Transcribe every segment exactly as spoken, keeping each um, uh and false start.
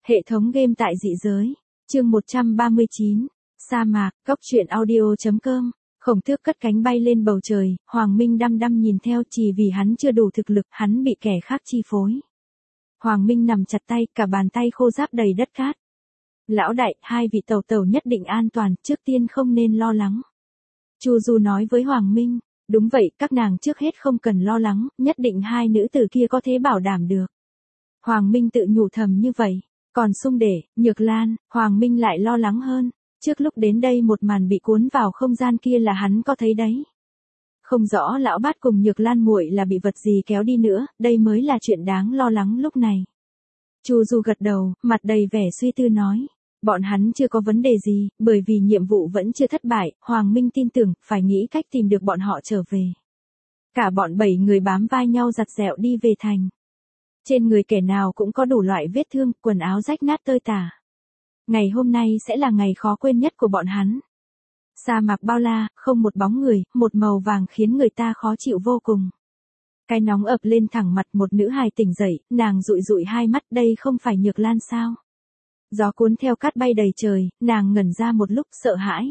Hệ thống game tại dị giới. Chương một trăm ba mươi chín. Sa mạc, cốc truyện audio chấm com. Khổng Tước cất cánh bay lên bầu trời, Hoàng Minh đăm đăm nhìn theo, chỉ vì hắn chưa đủ thực lực, hắn bị kẻ khác chi phối. Hoàng Minh nằm chặt tay, cả bàn tay khô ráp đầy đất cát. Lão đại, hai vị tàu tàu nhất định an toàn, trước tiên không nên lo lắng. Chu Du nói với Hoàng Minh, đúng vậy, các nàng trước hết không cần lo lắng, nhất định hai nữ tử kia có thể bảo đảm được. Hoàng Minh tự nhủ thầm như vậy. Còn Sung Để, Nhược Lan, Hoàng Minh lại lo lắng hơn. Trước lúc đến đây một màn bị cuốn vào không gian kia là hắn có thấy đấy. Không rõ lão bát cùng Nhược Lan muội là bị vật gì kéo đi nữa, đây mới là chuyện đáng lo lắng lúc này. Chu Du gật đầu, mặt đầy vẻ suy tư nói. Bọn hắn chưa có vấn đề gì, bởi vì nhiệm vụ vẫn chưa thất bại, Hoàng Minh tin tưởng, phải nghĩ cách tìm được bọn họ trở về. Cả bọn bảy người bám vai nhau giặt dẹo đi về thành. Trên người kẻ nào cũng có đủ loại vết thương, quần áo rách nát tơi tả. Ngày hôm nay sẽ là ngày khó quên nhất của bọn hắn. Sa mạc bao la, không một bóng người, một màu vàng khiến người ta khó chịu vô cùng. Cái nóng ập lên thẳng mặt, một nữ hài tỉnh dậy, nàng dụi dụi hai mắt, đây không phải Nhược Lan sao? Gió cuốn theo cát bay đầy trời, nàng ngẩn ra một lúc sợ hãi.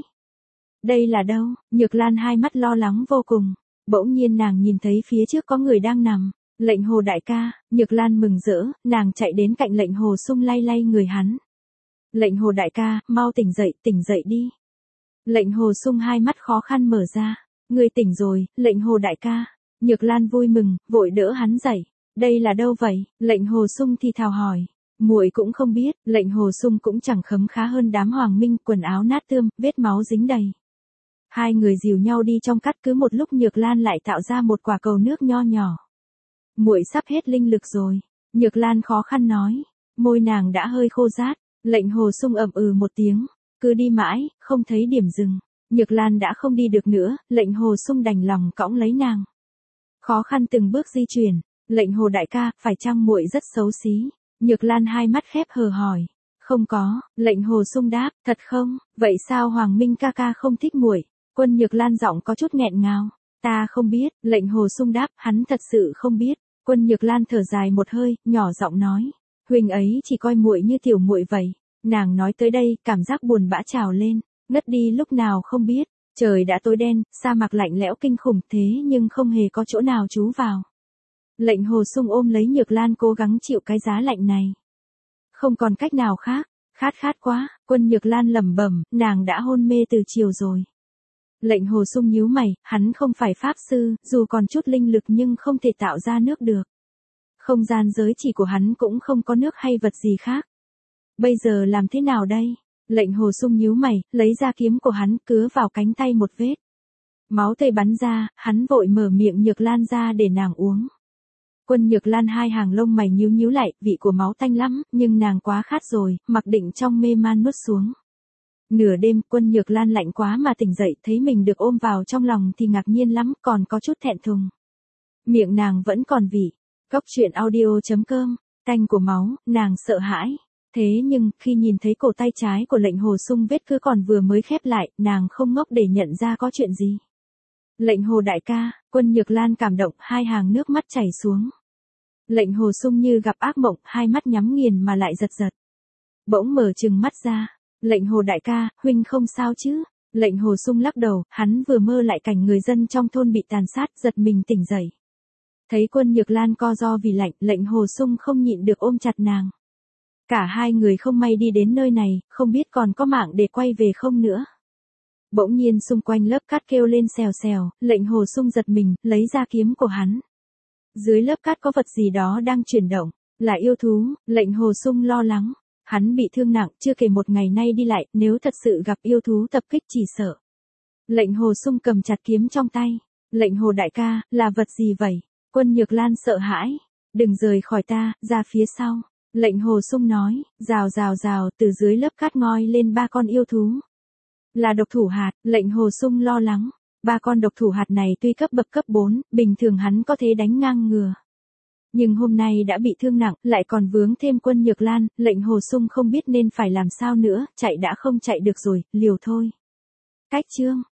Đây là đâu? Nhược Lan hai mắt lo lắng vô cùng. Bỗng nhiên nàng nhìn thấy phía trước có người đang nằm. Lệnh Hồ đại ca. Nhược Lan mừng rỡ, nàng chạy đến cạnh Lệnh Hồ Sung lay lay người hắn. Lệnh Hồ đại ca, mau tỉnh dậy, tỉnh dậy đi. Lệnh Hồ Sung hai mắt khó khăn mở ra. Ngươi tỉnh rồi, Lệnh Hồ đại ca. Nhược Lan vui mừng, vội đỡ hắn dậy. Đây là đâu vậy? Lệnh Hồ Sung thì thào hỏi. Muội cũng không biết. Lệnh Hồ Sung cũng chẳng khấm khá hơn đám Hoàng Minh, quần áo nát tươm, vết máu dính đầy. Hai người dìu nhau đi trong cát, cứ một lúc Nhược Lan lại tạo ra một quả cầu nước nho nhỏ. Muội sắp hết linh lực rồi. Nhược Lan khó khăn nói. Môi nàng đã hơi khô rát. Lệnh Hồ Sung ậm ừ một tiếng. Cứ đi mãi, không thấy điểm dừng. Nhược Lan đã không đi được nữa, Lệnh Hồ Sung đành lòng cõng lấy nàng. Khó khăn từng bước di chuyển. Lệnh Hồ đại ca, phải chăng muội rất xấu xí? Nhược Lan hai mắt khép hờ hỏi. Không có. Lệnh Hồ Sung đáp, thật không? Vậy sao Hoàng Minh ca ca không thích muội? Quân Nhược Lan giọng có chút nghẹn ngào. Ta không biết. Lệnh Hồ Sung đáp, hắn thật sự không biết. Quân Nhược Lan thở dài một hơi, nhỏ giọng nói, huynh ấy chỉ coi muội như tiểu muội vậy. Nàng nói tới đây, cảm giác buồn bã trào lên, ngất đi lúc nào không biết. Trời đã tối đen, sa mạc lạnh lẽo kinh khủng, thế nhưng không hề có chỗ nào trú vào. Lệnh Hồ Sung ôm lấy Nhược Lan cố gắng chịu cái giá lạnh này. Không còn cách nào khác, khát khát quá. Quân Nhược Lan lẩm bẩm, nàng đã hôn mê từ chiều rồi. Lệnh Hồ Sung nhíu mày, hắn không phải pháp sư, dù còn chút linh lực nhưng không thể tạo ra nước được. Không gian giới chỉ của hắn cũng không có nước hay vật gì khác. Bây giờ làm thế nào đây? Lệnh Hồ Sung nhíu mày, lấy ra kiếm của hắn, cứa vào cánh tay một vết. Máu tươi bắn ra, hắn vội mở miệng Nhược Lan ra để nàng uống. Quân Nhược Lan hai hàng lông mày nhíu nhíu lại, vị của máu tanh lắm, nhưng nàng quá khát rồi, mặc định trong mê man nuốt xuống. Nửa đêm, Quân Nhược Lan lạnh quá mà tỉnh dậy, thấy mình được ôm vào trong lòng thì ngạc nhiên lắm, còn có chút thẹn thùng. Miệng nàng vẫn còn vị. Cốc truyện audio chấm com. Tanh của máu, nàng sợ hãi. Thế nhưng, khi nhìn thấy cổ tay trái của Lệnh Hồ Sung vết cứ còn vừa mới khép lại, nàng không ngốc để nhận ra có chuyện gì. Lệnh Hồ đại ca. Quân Nhược Lan cảm động, hai hàng nước mắt chảy xuống. Lệnh Hồ Sung như gặp ác mộng, hai mắt nhắm nghiền mà lại giật giật. Bỗng mở trừng mắt ra. Lệnh Hồ đại ca, huynh không sao chứ? Lệnh Hồ Sung lắc đầu, hắn vừa mơ lại cảnh người dân trong thôn bị tàn sát, giật mình tỉnh dậy. Thấy Quân Nhược Lan co ro vì lạnh, Lệnh Hồ Sung không nhịn được ôm chặt nàng. Cả hai người không may đi đến nơi này, không biết còn có mạng để quay về không nữa. Bỗng nhiên xung quanh lớp cát kêu lên xèo xèo, Lệnh Hồ Sung giật mình, lấy ra kiếm của hắn. Dưới lớp cát có vật gì đó đang chuyển động, là yêu thú. Lệnh Hồ Sung lo lắng. Hắn bị thương nặng, chưa kể một ngày nay đi lại, nếu thật sự gặp yêu thú tập kích chỉ sợ. Lệnh Hồ Sung cầm chặt kiếm trong tay. Lệnh Hồ đại ca, là vật gì vậy? Quân Nhược Lan sợ hãi. Đừng rời khỏi ta, ra phía sau. Lệnh Hồ Sung nói, rào rào rào, từ dưới lớp cát ngoi lên ba con yêu thú. Là độc thủ hạt. Lệnh Hồ Sung lo lắng. Ba con độc thủ hạt này tuy cấp bậc cấp bốn, bình thường hắn có thể đánh ngang ngừa. Nhưng hôm nay đã bị thương nặng, lại còn vướng thêm Quân Nhược Lan, Lệnh Hồ Sung không biết nên phải làm sao nữa, chạy đã không chạy được rồi, liều thôi. Cách chương.